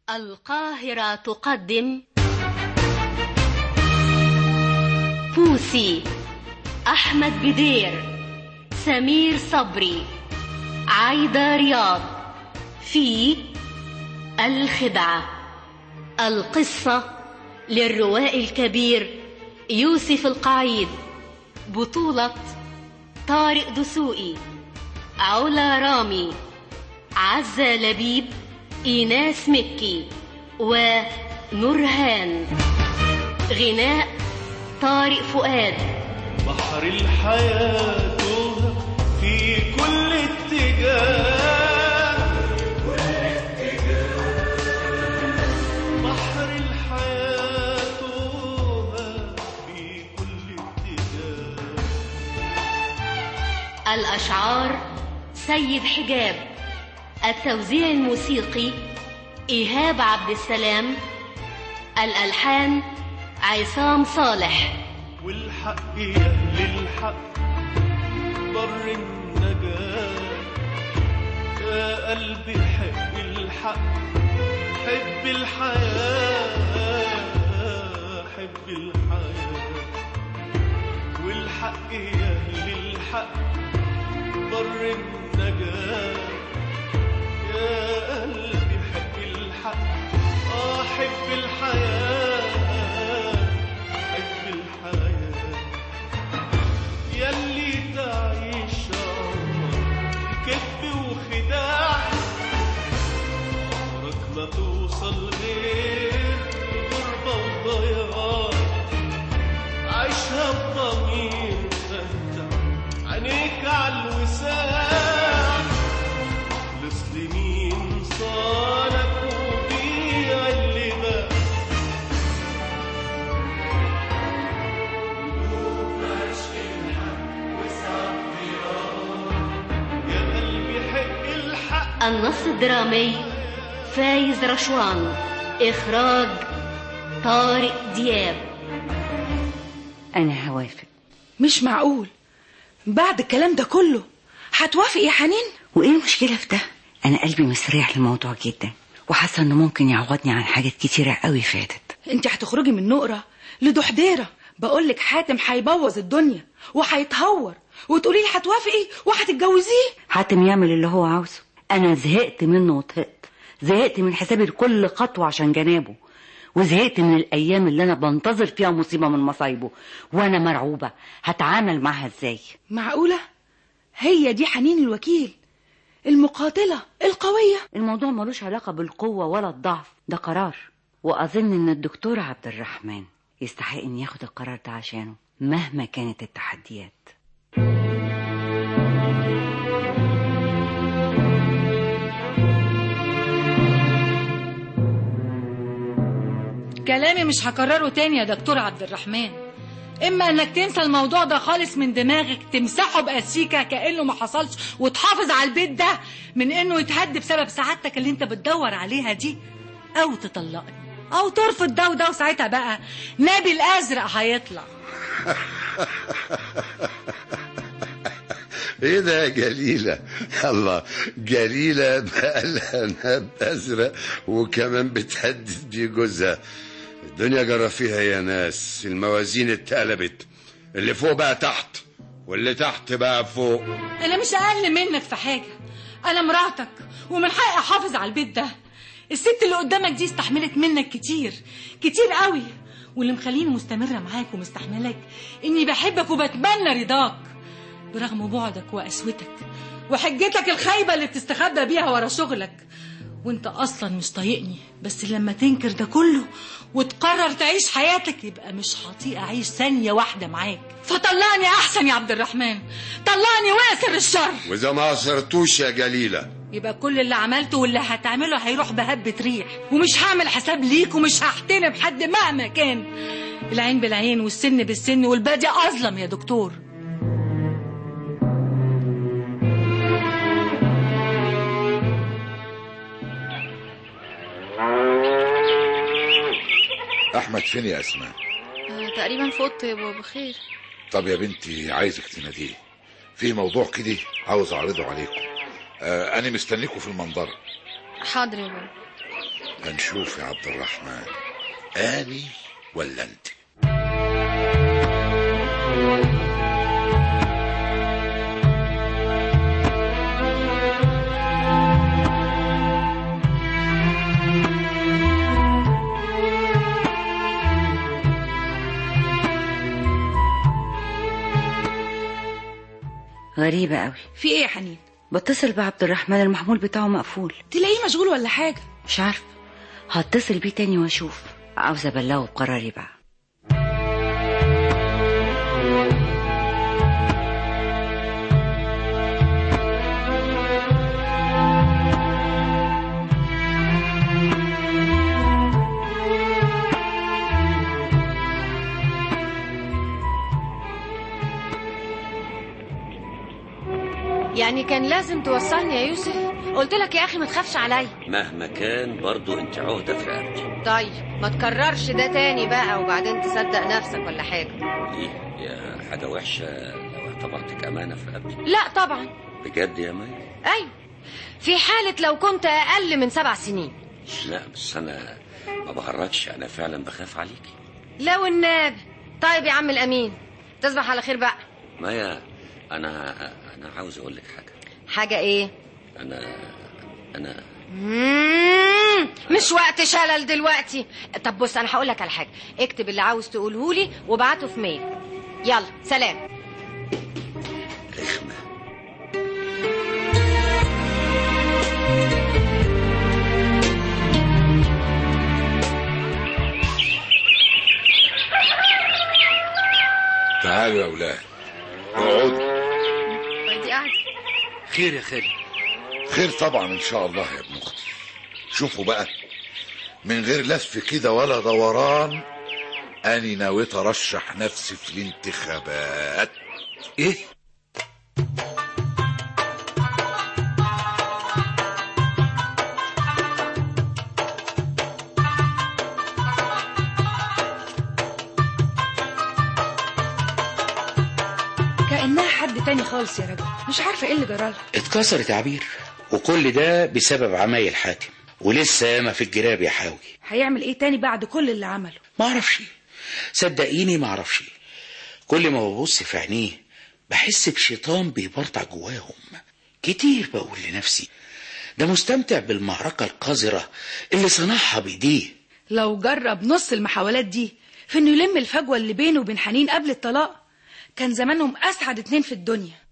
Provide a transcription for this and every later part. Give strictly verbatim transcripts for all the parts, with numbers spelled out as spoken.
القاهرة تقدم بوسي، أحمد بدير، سمير صبري، عايدة رياض في الخدعة. القصة للروائي الكبير يوسف القعيد، بطولة طارق دسوقي، علا رامي، عزة لبيب، إيناس مكي ونورهان. غناء طارق فؤاد. بحر الحياة في كل اتجاه، كل اتجاه. بحر الحياة في كل اتجاه. الأشعار سيد حجاب، التوزيع الموسيقي إيهاب عبد السلام، الألحان عصام صالح. والحق يهل الحق بر النجاة، يا قلبي حب الحق، حب الحياة، حب الحياة. والحق يهل الحق بر النجاة، يا قلبي حب الحق، آه حب الحياة، حب الحياة. ياللي تعيش كذب وخداع، عمرك ما توصل غير غربة وضياع. عيشها بضمير فتح عينيك عالوساع، خلص لمين صالك وبيع اللي باع. قلوب عشق الحق وسعى يا قلبي حق الحق. النص الدرامي فايز رشوان، إخراج طارق دياب. أنا هوافق. مش معقول بعد الكلام ده كله هتوافق يا حنين؟ وإيه المشكلة في ده؟ أنا قلبي مستريح للموضوع جدا، وحاسة إنه ممكن يعوضني عن حاجات كتيرة قوي فاتت. انت هتخرجي من نقرة لدحديرة، بقولك حاتم هيبوظ الدنيا وهيتهور، وتقولي لي هتوافقي وهتتجوزيه. حاتم يعمل اللي هو عاوزه، أنا زهقت منه وطهقت، زهقت من حسابي لكل خطوة عشان جنابه، وزهقت من الأيام اللي أنا بنتظر فيها مصيبة من مصايبه، وأنا مرعوبة هتعامل معها إزاي. معقولة؟ هي دي حنين الوكيل المقاتلة القوية؟ الموضوع ملوش علاقة بالقوة ولا الضعف، ده قرار، وأظن إن الدكتور عبد الرحمن يستحق إن ياخد القرار ده عشانه مهما كانت التحديات. كلامي مش هكرره تاني يا دكتور عبد الرحمن، اما انك تنسى الموضوع ده خالص من دماغك، تمسحه بأسيكة كأنه ما حصلش، وتحافظ على البيت ده من انه يتهد بسبب سعادتك اللي انت بتدور عليها دي، او تطلقني او ترفض ده وده، وساعتها بقى نبي الازرق هيطلع. ايه ده يا جليلة؟ الله، جليلة بقى لها ناب ازرق وكمان بتهدد بيه جوزها. الدنيا جرى فيها يا ناس، الموازين اتقلبت، اللي فوق بقى تحت واللي تحت بقى فوق. انا مش اقل منك في حاجة، انا مراتك ومن حقي احافظ على البيت ده. الست اللي قدامك دي استحملت منك كتير كتير قوي، واللي مخليني مستمرة معاك ومستحملك اني بحبك وبتمنى رضاك برغم بعدك وقسوتك وحجتك الخايبة اللي بتستخبى بيها ورا شغلك، وانت اصلا مش طايقني. بس لما تنكر ده كله وتقرر تعيش حياتك، يبقى مش هطيق اعيش ثانية واحدة معاك. فطلعني احسن يا عبد الرحمن، طلعني واسر الشر. واذا ما عصرتوش يا جليلة يبقى كل اللي عملته واللي هتعمله هيروح بهبة ريح، ومش هعمل حساب ليك ومش هحترم حد مهما كان. العين بالعين والسن بالسن والبادي اظلم يا دكتور. احمد فين يا اسماء؟ آه تقريبا في اوضته يا بابا. خير؟ طب يا بنتي عايزك تناديه، في موضوع كده عاوز اعرضه عليكم. آه انا مستنيكم في المنظره. حاضر يا بابا. هنشوف يا عبد الرحمن، اني ولا انت؟ غريبة قوي. في ايه يا حنين؟ بتصل بعبد الرحمن المحمول بتاعه مقفول. تلاقيه مشغول ولا حاجة؟ مش عارفة، هتصل بيه تاني واشوف. عاوزة ابلغه بقراري بقى. يعني كان لازم توصلني يا يوسف؟ قلت لك يا اخي ما تخافش عليا. مهما كان برضو انت عهده في رقبتي. طيب ما تكررش ده تاني بقى وبعدين تصدق نفسك ولا حاجه. ايه يا حاجه وحشه لو اعتبرتك امانه في رقبتي؟ لا طبعا. بجد يا مايا؟ ايوه، في حاله لو كنت اقل من سبع سنين. لا بس انا ما بهرجش، انا فعلا بخاف عليكي. لو النبي. طيب يا عم الامين، تصبح على خير بقى. مايا انا انا عاوز اقول لك حاجه. حاجه ايه؟ انا انا مم... مش وقت شلل دلوقتي. طب بص انا هقول لك على حاجه، اكتب اللي عاوز تقوله لي وابعته في ميل. يلا سلام. رخمه. تعالوا يا اولاد اقعدوا. دي قاعده. خير يا خالي؟ خير طبعا ان شاء الله يا ابن اختي. شوفوا بقى، من غير لف كده ولا دوران، اني نويت ارشح نفسي في الانتخابات. ايه؟ كأنها حد تاني خالص يا راجل، مش عارفة ايه اللي جرالها. اتكسرت عبير، وكل ده بسبب عمايل حاتم، ولسه ما في الجراب يا حاوي. هيعمل ايه تاني بعد كل اللي عمله؟ ما اعرفش، صدقيني ما اعرفش. كل ما ببص في عينيه بحس بشيطان بيبرطع جواهم. كتير بقول لنفسي ده مستمتع بالمعركة القذرة اللي صنعها بايديه. لو جرب نص المحاولات دي في انه يلم الفجوة اللي بينه وبين حنين قبل الطلاق، كان زمانهم اسعد اتنين في الدنيا.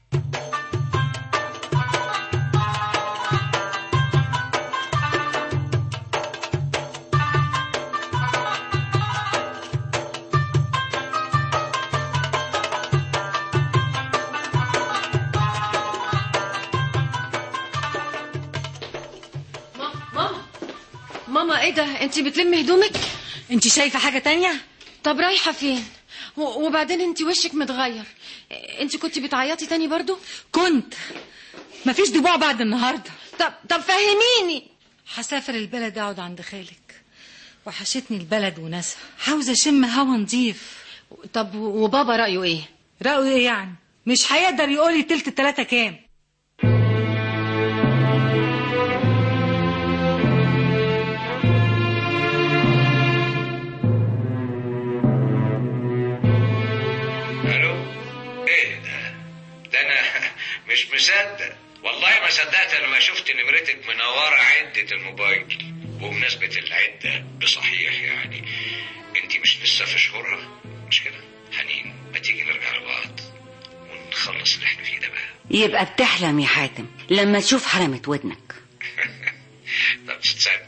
ماما ايه ده؟ انت بتلمي هدومك؟ انت شايفه حاجه تانية؟ طب رايحه فين؟ وبعدين انت وشك متغير، انت كنت بتعيطي تاني برضو؟ كنت. مفيش دموع بعد النهارده. طب طب فهميني. هسافر البلد اقعد عند خالك، وحشتني البلد وناسها، عاوزه اشم هوا نضيف. طب وبابا رايه ايه؟ رايه ايه يعني؟ مش هيقدر يقولي تلت التلاته كام. مش مصدق والله، ما صدقت لما شفت نمرتك منوره عده الموبايل. وبمناسبه العده بصحيح يعني، انت مش لسه في شهورها مش كده؟ حنين ما تيجي نرجع لبعض ونخلص اللي احنا فيه ده بقى. يبقى بتحلم يا حاتم لما تشوف حرمة ودنك. طب تصدق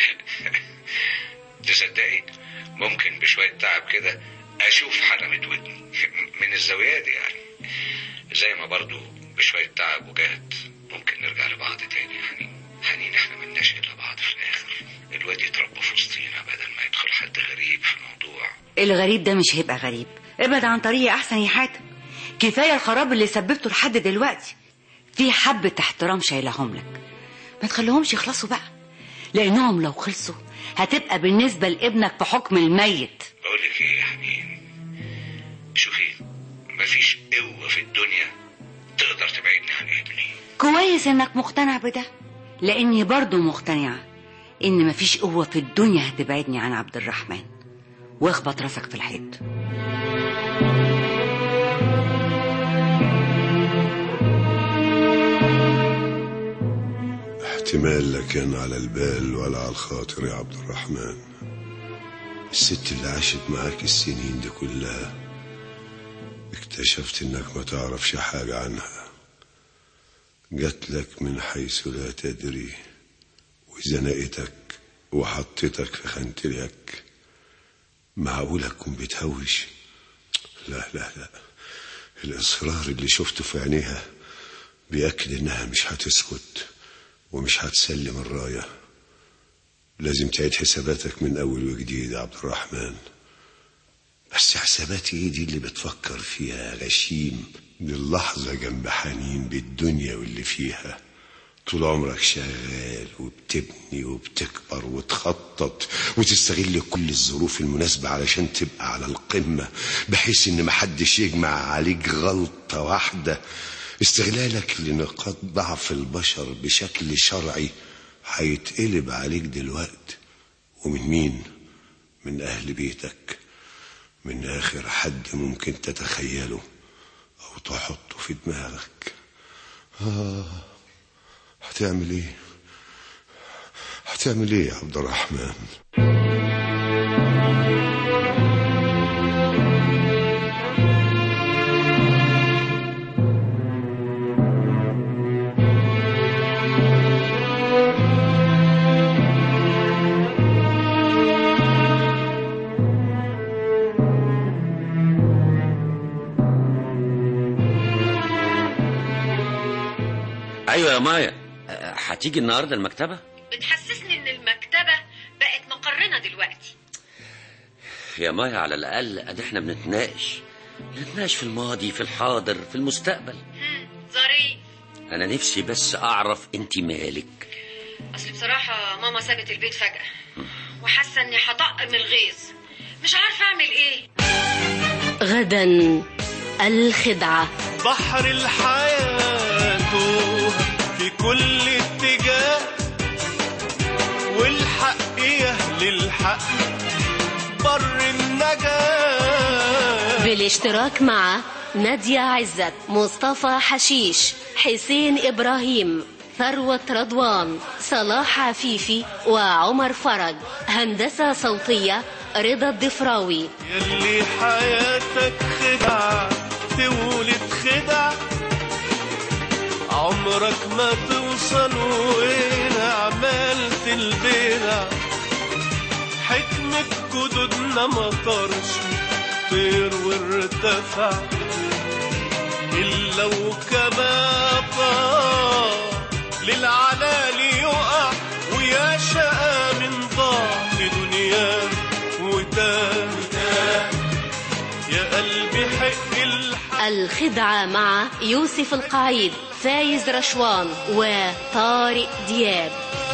تصدقي ممكن بشويه تعب كده اشوف حرمة ودني من الزاويه دي يعني، زي ما برضو بشوية تعب وجهد ممكن نرجع لبعض تاني. حنين حنين احنا ملناش الا بعض في الاخر. الواد يتربى في وسطينا بدل ما يدخل حد غريب في الموضوع. الغريب ده مش هيبقى غريب، ابعد عن طريقي احسن يا حاتم. كفايه الخراب اللي سببته لحد دلوقتي. في حبه احترام شايلهم لك، ما تخليهمش يخلصوا بقى، لانهم لو خلصوا هتبقى بالنسبه لابنك في حكم الميت. بقول لك ايه يا حنين، شوفي مفيش قوه في الدنيا تقدر تبعدني عن ابني. كويس انك مقتنع بده، لاني برضو مقتنعه إن مفيش قوة في الدنيا هتبعدني عن عبد الرحمن. واخبط راسك في الحيط. احتمال لا كان على البال ولا على الخاطر يا عبد الرحمن. الست اللي عاشت معاك السنين دي كلها اكتشفت انك ما تعرفش حاجة عنها، جات لك من حيث لا تدري وزنقتك وحطتك في خانة اليك. معقولة تكون بتهوش؟ لا لا لا، الإصرار اللي شفته في عينيها بيأكد إنها مش هتسكت ومش هتسلم الراية. لازم تعيد حساباتك من أول وجديد يا عبد الرحمن. بس حساباتي ايه دي اللي بتفكر فيها غشيم؟ دي اللحظة جنب حنين بالدنيا واللي فيها. طول عمرك شغال وبتبني وبتكبر وتخطط وتستغل كل الظروف المناسبة علشان تبقى على القمة، بحيث ان محدش يجمع عليك غلطة واحدة. استغلالك لنقاط ضعف البشر بشكل شرعي هيتقلب عليك دلوقتي. ومن مين؟ من أهل بيتك، من آخر حد ممكن تتخيله أو تحطه في دماغك. آه هتعمل إيه؟ هتعمل إيه يا عبد الرحمن؟ ايوه يا مايا، هتيجي النهارده المكتبه؟ بتحسسني ان المكتبه بقت مقرنا دلوقتي. يا مايا على الاقل ادي احنا بنتناقش بنتناقش في الماضي، في الحاضر، في المستقبل. ظريف. انا نفسي بس اعرف انت مالك. اصل بصراحه ماما سابت البيت فجاه وحاسه اني هطق من الغيظ، مش عارفه اعمل ايه. غدا الخدعه. بحر الحياه في كل اتجاه، والحق يهل الحق بر النجاة. بالاشتراك مع نادية عزت، مصطفى حشيش، حسين إبراهيم، ثروة رضوان، صلاح عفيفي وعمر فرج. هندسة صوتية رضا الضفراوي. يلي حياتك خدعة تولد خدع، عمرك ما توصل وين عملت البدع. حكمة جدودنا ما طارش طير وارتفع، إلا وكما طار للعلالي يقع، ويا شقى من ضعف دنيا وتاه. يا قلبي حق الحق. الخدعة مع يوسف القعيد، فايز رشوان وطارق دياب.